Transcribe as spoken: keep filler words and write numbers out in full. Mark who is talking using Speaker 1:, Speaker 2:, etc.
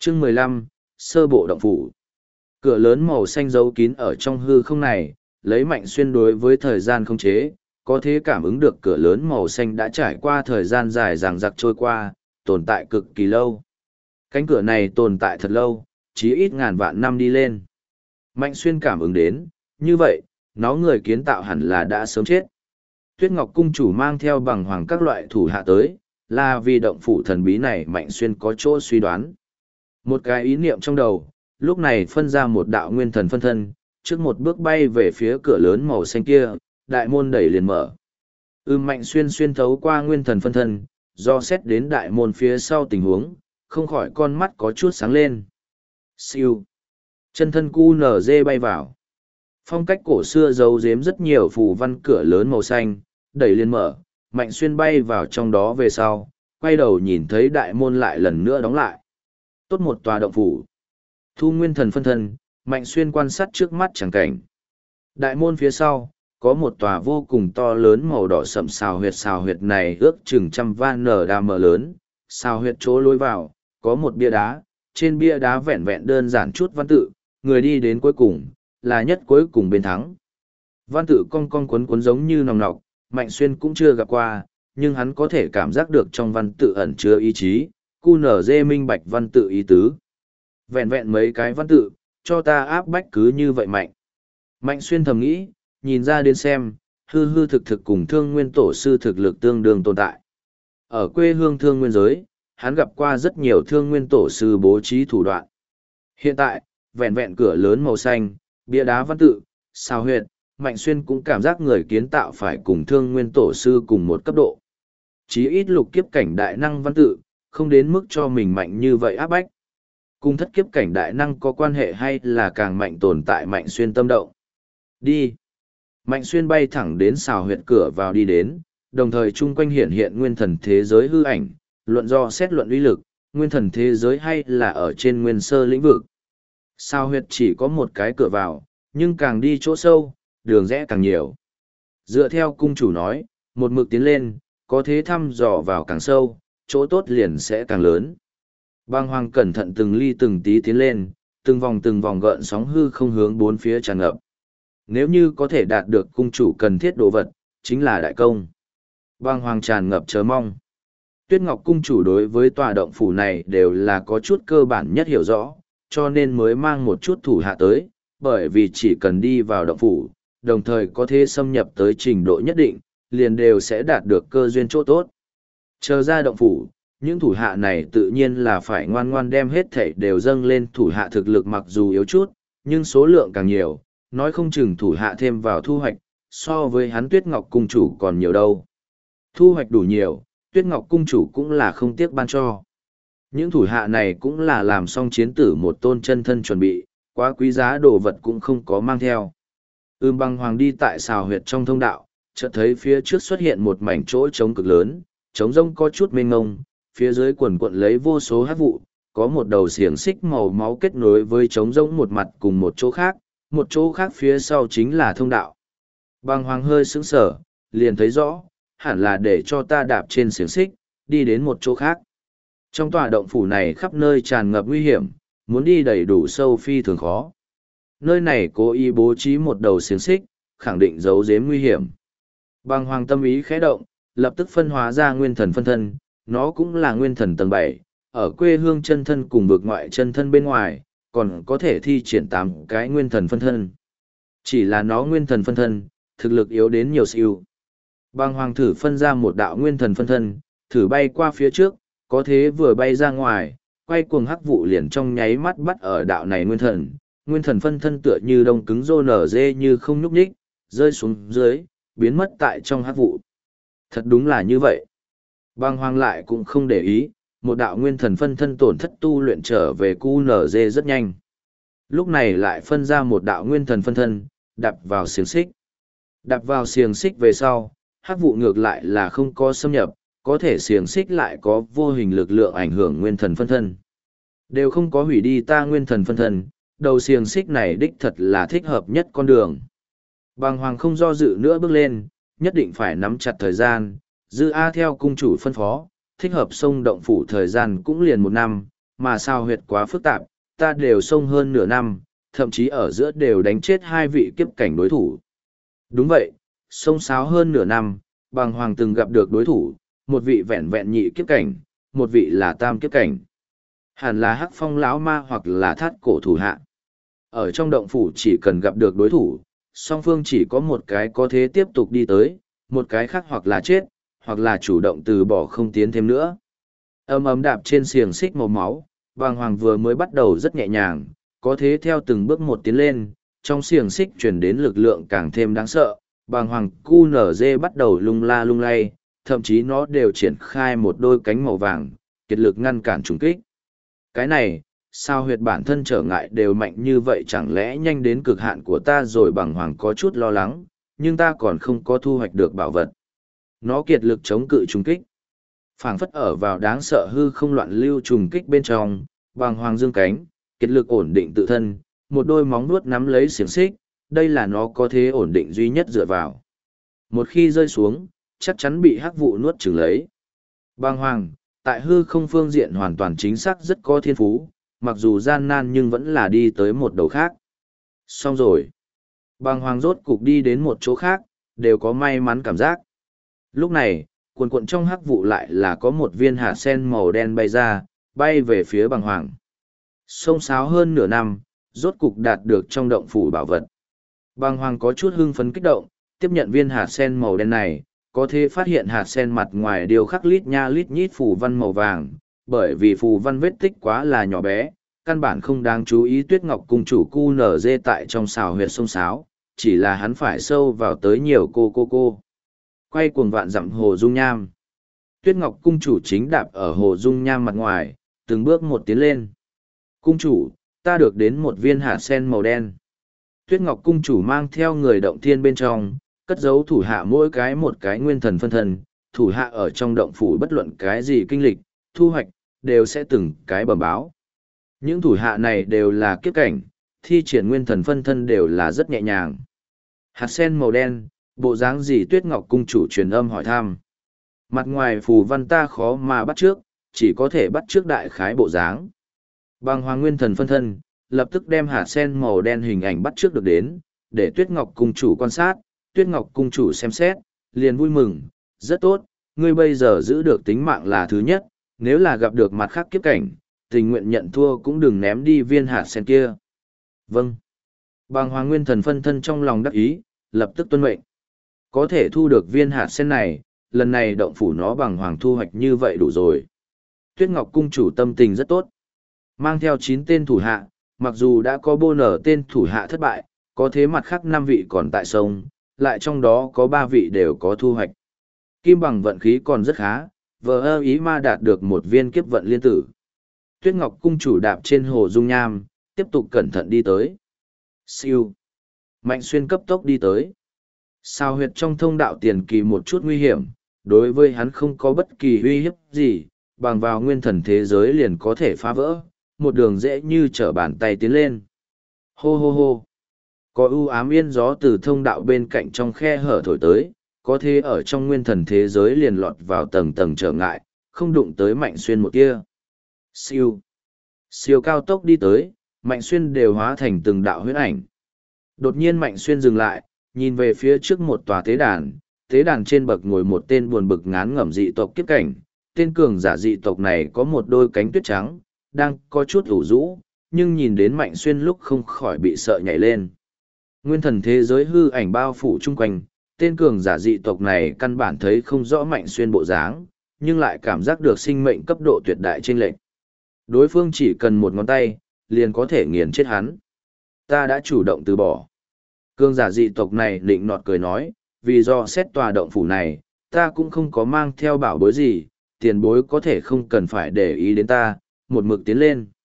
Speaker 1: Chương mười lăm, sơ bộ động phủ. Cửa lớn màu xanh giấu kín ở trong hư không này, lấy Mạnh Xuyên đối với thời gian không chế, có thể cảm ứng được cửa lớn màu xanh đã trải qua thời gian dài dằng dặc trôi qua, tồn tại cực kỳ lâu. Cánh cửa này tồn tại thật lâu, chí ít ngàn vạn năm đi lên. Mạnh Xuyên cảm ứng đến, như vậy, nó người kiến tạo hẳn là đã sớm chết. Tuyết Ngọc Cung chủ mang theo bằng hoàng các loại thủ hạ tới, là vì động phủ thần bí này Mạnh Xuyên có chỗ suy đoán. Một cái ý niệm trong đầu, lúc này phân ra một đạo nguyên thần phân thân, trước một bước bay về phía cửa lớn màu xanh kia, đại môn đẩy liền mở. Ưm Mạnh Xuyên xuyên thấu qua nguyên thần phân thân, do xét đến đại môn phía sau tình huống, không khỏi con mắt có chút sáng lên. Siêu. Chân thân cu nở dê bay vào. Phong cách cổ xưa giấu giếm rất nhiều phù văn cửa lớn màu xanh, đẩy liền mở, Mạnh Xuyên bay vào trong đó về sau, quay đầu nhìn thấy đại môn lại lần nữa đóng lại. Tốt một tòa động phủ. Thu nguyên thần phân thân, Mạnh Xuyên quan sát trước mắt chẳng cảnh. Đại môn phía sau, có một tòa vô cùng to lớn màu đỏ sậm xào huyệt xào huyệt này ước chừng trăm van nở đa mở lớn. Xào huyệt chỗ lối vào, có một bia đá, trên bia đá vẹn vẹn đơn giản chút văn tự, người đi đến cuối cùng, là nhất cuối cùng bên thắng. Văn tự cong cong cuốn cuốn giống như nòng nọc, Mạnh Xuyên cũng chưa gặp qua, nhưng hắn có thể cảm giác được trong văn tự ẩn chứa ý chí, cu nở dê minh bạch văn tự ý tứ. Vẹn vẹn mấy cái văn tự, cho ta áp bách cứ như vậy mạnh. Mạnh Xuyên thầm nghĩ, nhìn ra đến xem, hư hư thực thực cùng thương nguyên tổ sư thực lực tương đương tồn tại. Ở quê hương thương nguyên giới, hắn gặp qua rất nhiều thương nguyên tổ sư bố trí thủ đoạn. Hiện tại, vẹn vẹn cửa lớn màu xanh, bia đá văn tự, sao huyệt, Mạnh Xuyên cũng cảm giác người kiến tạo phải cùng thương nguyên tổ sư cùng một cấp độ. Chí ít lục kiếp cảnh đại năng văn tự, không đến mức cho mình mạnh như vậy áp bách. Cùng thất kiếp cảnh đại năng có quan hệ hay là càng mạnh tồn tại Mạnh Xuyên tâm động. Đi. Mạnh Xuyên bay thẳng đến xào huyệt cửa vào đi đến, đồng thời chung quanh hiện hiện nguyên thần thế giới hư ảnh, luận do xét luận uy lực, nguyên thần thế giới hay là ở trên nguyên sơ lĩnh vực. Xào huyệt chỉ có một cái cửa vào, nhưng càng đi chỗ sâu, đường rẽ càng nhiều. Dựa theo cung chủ nói, một mực tiến lên, có thế thăm dò vào càng sâu, chỗ tốt liền sẽ càng lớn. Bàng Hoàng cẩn thận từng ly từng tí tiến lên, từng vòng từng vòng gợn sóng hư không hướng bốn phía tràn ngập. Nếu như có thể đạt được cung chủ cần thiết đồ vật, chính là đại công. Bàng Hoàng tràn ngập chờ mong. Tuyết Ngọc cung chủ đối với tòa động phủ này đều là có chút cơ bản nhất hiểu rõ, cho nên mới mang một chút thủ hạ tới, bởi vì chỉ cần đi vào động phủ, đồng thời có thể xâm nhập tới trình độ nhất định, liền đều sẽ đạt được cơ duyên chỗ tốt. Chờ ra động phủ, những thủ hạ này tự nhiên là phải ngoan ngoan đem hết thảy đều dâng lên thủ hạ thực lực mặc dù yếu chút, nhưng số lượng càng nhiều, nói không chừng thủ hạ thêm vào thu hoạch, so với hắn Tuyết Ngọc cung chủ còn nhiều đâu. Thu hoạch đủ nhiều, Tuyết Ngọc cung chủ cũng là không tiếc ban cho. Những thủ hạ này cũng là làm xong chiến tử một tôn chân thân chuẩn bị, quá quý giá đồ vật cũng không có mang theo. Ưm Băng Hoàng đi tại xào huyệt trong thông đạo, chợt thấy phía trước xuất hiện một mảnh chỗ trống cực lớn, trống rông có chút mênh ngông, phía dưới quần quận lấy vô số hát vụ, có một đầu xiềng xích màu máu kết nối với trống rông một mặt cùng một chỗ khác, một chỗ khác phía sau chính là thông đạo. Băng Hoàng hơi sững sờ, liền thấy rõ, hẳn là để cho ta đạp trên xiềng xích, đi đến một chỗ khác. Trong tòa động phủ này khắp nơi tràn ngập nguy hiểm, muốn đi đầy đủ sâu phi thường khó. Nơi này cố ý bố trí một đầu xiềng xích, khẳng định giấu giếm nguy hiểm. Băng Hoàng tâm ý khẽ động, lập tức phân hóa ra nguyên thần phân thân, nó cũng là nguyên thần tầng bảy, ở quê hương chân thân cùng vực ngoại chân thân bên ngoài, còn có thể thi triển tám cái nguyên thần phân thân. Chỉ là nó nguyên thần phân thân, thực lực yếu đến nhiều siêu. Băng Hoàng thử phân ra một đạo nguyên thần phân thân, thử bay qua phía trước, có thế vừa bay ra ngoài, quay cuồng hắc vụ liền trong nháy mắt bắt ở đạo này nguyên thần. Nguyên thần phân thân tựa như đông cứng rô nở dê như không nhúc nhích, rơi xuống dưới, biến mất tại trong hắc vụ. Thật đúng là như vậy. Băng Hoàng lại cũng không để ý, một đạo nguyên thần phân thân tổn thất tu luyện trở về cu nở dê rất nhanh. Lúc này lại phân ra một đạo nguyên thần phân thân, đạp vào xiềng xích. Đạp vào xiềng xích về sau, hắc vụ ngược lại là không có xâm nhập, có thể xiềng xích lại có vô hình lực lượng ảnh hưởng nguyên thần phân thân. Đều không có hủy đi ta nguyên thần phân thân, đầu xiềng xích này đích thật là thích hợp nhất con đường. Bàng Hoàng không do dự nữa bước lên, nhất định phải nắm chặt thời gian, dư A theo cung chủ phân phó, thích hợp sông động phủ thời gian cũng liền một năm, mà sao huyệt quá phức tạp, ta đều xông hơn nửa năm, thậm chí ở giữa đều đánh chết hai vị kiếp cảnh đối thủ. Đúng vậy, xông xáo hơn nửa năm, bàng hoàng từng gặp được đối thủ, một vị vẹn vẹn nhị kiếp cảnh, một vị là tam kiếp cảnh. Hẳn là Hắc Phong lão ma hoặc là Thát cổ thủ hạ. Ở trong động phủ chỉ cần gặp được đối thủ, song phương chỉ có một cái có thế tiếp tục đi tới, một cái khác hoặc là chết, hoặc là chủ động từ bỏ không tiến thêm nữa. Âm ấm đạp trên xiềng xích màu máu, bàng hoàng vừa mới bắt đầu rất nhẹ nhàng, có thế theo từng bước một tiến lên, trong xiềng xích chuyển đến lực lượng càng thêm đáng sợ, bàng hoàng cu nở dê bắt đầu lung la lung lay, thậm chí nó đều triển khai một đôi cánh màu vàng, kiệt lực ngăn cản trùng kích. Cái này, sao huyệt bản thân trở ngại đều mạnh như vậy chẳng lẽ nhanh đến cực hạn của ta rồi bàng hoàng có chút lo lắng, nhưng ta còn không có thu hoạch được bảo vật. Nó kiệt lực chống cự trùng kích. Phảng phất ở vào đáng sợ hư không loạn lưu trùng kích bên trong, bàng hoàng dương cánh, kiệt lực ổn định tự thân, một đôi móng nuốt nắm lấy xiềng xích, đây là nó có thế ổn định duy nhất dựa vào. Một khi rơi xuống, chắc chắn bị hắc vụ nuốt chửng lấy. Bàng hoàng, tại hư không phương diện hoàn toàn chính xác rất có thiên phú, mặc dù gian nan nhưng vẫn là đi tới một đầu khác. Xong rồi. Bàng hoàng rốt cục đi đến một chỗ khác, đều có may mắn cảm giác. Lúc này, cuồn cuộn trong hắc vụ lại là có một viên hạt sen màu đen bay ra, bay về phía bàng hoàng. Xông xáo hơn nửa năm, rốt cục đạt được trong động phủ bảo vật. Bàng hoàng có chút hưng phấn kích động, tiếp nhận viên hạt sen màu đen này, có thể phát hiện hạt sen mặt ngoài đều khắc lít nha lít nhít phù văn màu vàng, bởi vì phù văn vết tích quá là nhỏ bé, căn bản không đáng chú ý Tuyết Ngọc cung chủ cu nở dê tại trong xào huyệt sông sáo, chỉ là hắn phải sâu vào tới nhiều cô cô cô. Quay cuồng vạn dặm hồ dung nham. Tuyết Ngọc cung chủ chính đạp ở hồ dung nham mặt ngoài, từng bước một tiến lên. Cung chủ, ta được đến một viên hạt sen màu đen. Tuyết Ngọc cung chủ mang theo người động thiên bên trong, cất giấu thủ hạ mỗi cái một cái nguyên thần phân thân, thủ hạ ở trong động phủ bất luận cái gì kinh lịch, thu hoạch, đều sẽ từng cái bẩm báo. Những thủ hạ này đều là kiếp cảnh, thi triển nguyên thần phân thân đều là rất nhẹ nhàng. Hạt sen màu đen, bộ dáng gì Tuyết Ngọc cung chủ truyền âm hỏi thăm. Mặt ngoài phù văn ta khó mà bắt trước, chỉ có thể bắt trước đại khái bộ dáng. Bàng hoàng nguyên thần phân thân, lập tức đem hạt sen màu đen hình ảnh bắt trước được đến, để Tuyết Ngọc cung chủ quan sát, Tuyết Ngọc cung chủ xem xét, liền vui mừng, rất tốt, ngươi bây giờ giữ được tính mạng là thứ nhất, nếu là gặp được mặt khác kiếp cảnh, tình nguyện nhận thua cũng đừng ném đi viên hạt sen kia. Vâng. Bàng hoàng nguyên thần phân thân trong lòng đắc ý, lập tức tuân mệnh. Có thể thu được viên hạt sen này, lần này động phủ nó bằng hoàng thu hoạch như vậy đủ rồi. Tuyết Ngọc cung chủ tâm tình rất tốt. Mang theo chín tên thủ hạ, mặc dù đã có bô nở tên thủ hạ thất bại, có thế mặt khác năm vị còn tại sông, lại trong đó có ba vị đều có thu hoạch. Kim bằng vận khí còn rất khá, vờ ơ ý ma đạt được một viên kiếp vận liên tử. Tuyết Ngọc cung chủ đạp trên hồ dung nham, tiếp tục cẩn thận đi tới. Siêu. Mạnh xuyên cấp tốc đi tới. Sao huyệt trong thông đạo tiền kỳ một chút nguy hiểm, đối với hắn không có bất kỳ uy hiếp gì, bằng vào nguyên thần thế giới liền có thể phá vỡ, một đường dễ như trở bàn tay tiến lên. Hô hô hô. Có ưu ám yên gió từ thông đạo bên cạnh trong khe hở thổi tới, có thế ở trong nguyên thần thế giới liền lọt vào tầng tầng trở ngại, không đụng tới Mạnh Xuyên một kia. Siêu. Siêu cao tốc đi tới, Mạnh Xuyên đều hóa thành từng đạo huyết ảnh. Đột nhiên Mạnh Xuyên dừng lại, nhìn về phía trước một tòa tế đàn, tế đàn trên bậc ngồi một tên buồn bực ngán ngẩm dị tộc kiếp cảnh. Tên cường giả dị tộc này có một đôi cánh tuyết trắng, đang có chút ủ rũ, nhưng nhìn đến Mạnh Xuyên lúc không khỏi bị sợ nhảy lên. Nguyên thần thế giới hư ảnh bao phủ chung quanh, tên cường giả dị tộc này căn bản thấy không rõ Mạnh Xuyên bộ dáng, nhưng lại cảm giác được sinh mệnh cấp độ tuyệt đại chênh lệch. Đối phương chỉ cần một ngón tay, liền có thể nghiền chết hắn. Ta đã chủ động từ bỏ. Cường giả dị tộc này định nọt cười nói, vì do xét tòa động phủ này, ta cũng không có mang theo bảo bối gì, tiền bối có thể không cần phải để ý đến ta, một mực tiến lên.